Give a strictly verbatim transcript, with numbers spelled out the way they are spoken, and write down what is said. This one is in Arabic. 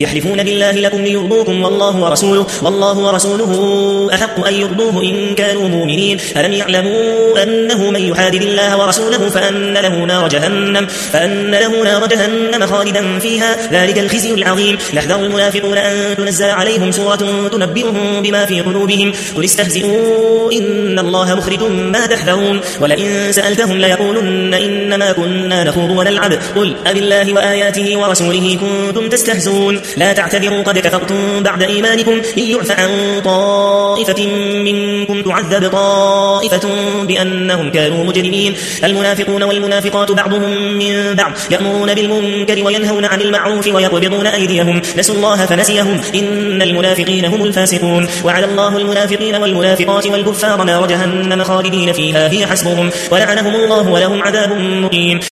يحلفون بالله لكم ليرضوكم والله ورسوله والله ورسوله أحق أن يرضوه إن كانوا مؤمنين ألم يعلموا أنه من يحادد الله ورسوله فأن له نار جهنم فأن له نار جهنم خالدا فيها ذلك الخزي العظيم يحذر المنافقون أن تنزل عليهم سورة تنبئهم بما في قلوبهم قل استهزئوا إن الله مخرج ما تحذرون ولئن سألتهم ليقولن إنما كنا نخوض ونلعب قل أبالله وآياته ورسوله كنتم تستهزئون لا تعتذروا قد كفرتم بعد إيمانكم إن يعف عن طائفة منكم تعذب طائفة بأنهم كانوا مجرمين المنافقون والمنافقات بعضهم من بعض يأمرون بالمنكر وينهون عن المعروف ويقبضون أيديهم نسوا الله فنسيهم إن المنافقين هم الفاسقون وعلى الله المنافقين والمنافقات والكفار نار جهنم خالدين فيها هي حسبهم ولعنهم الله ولهم عذاب مقيم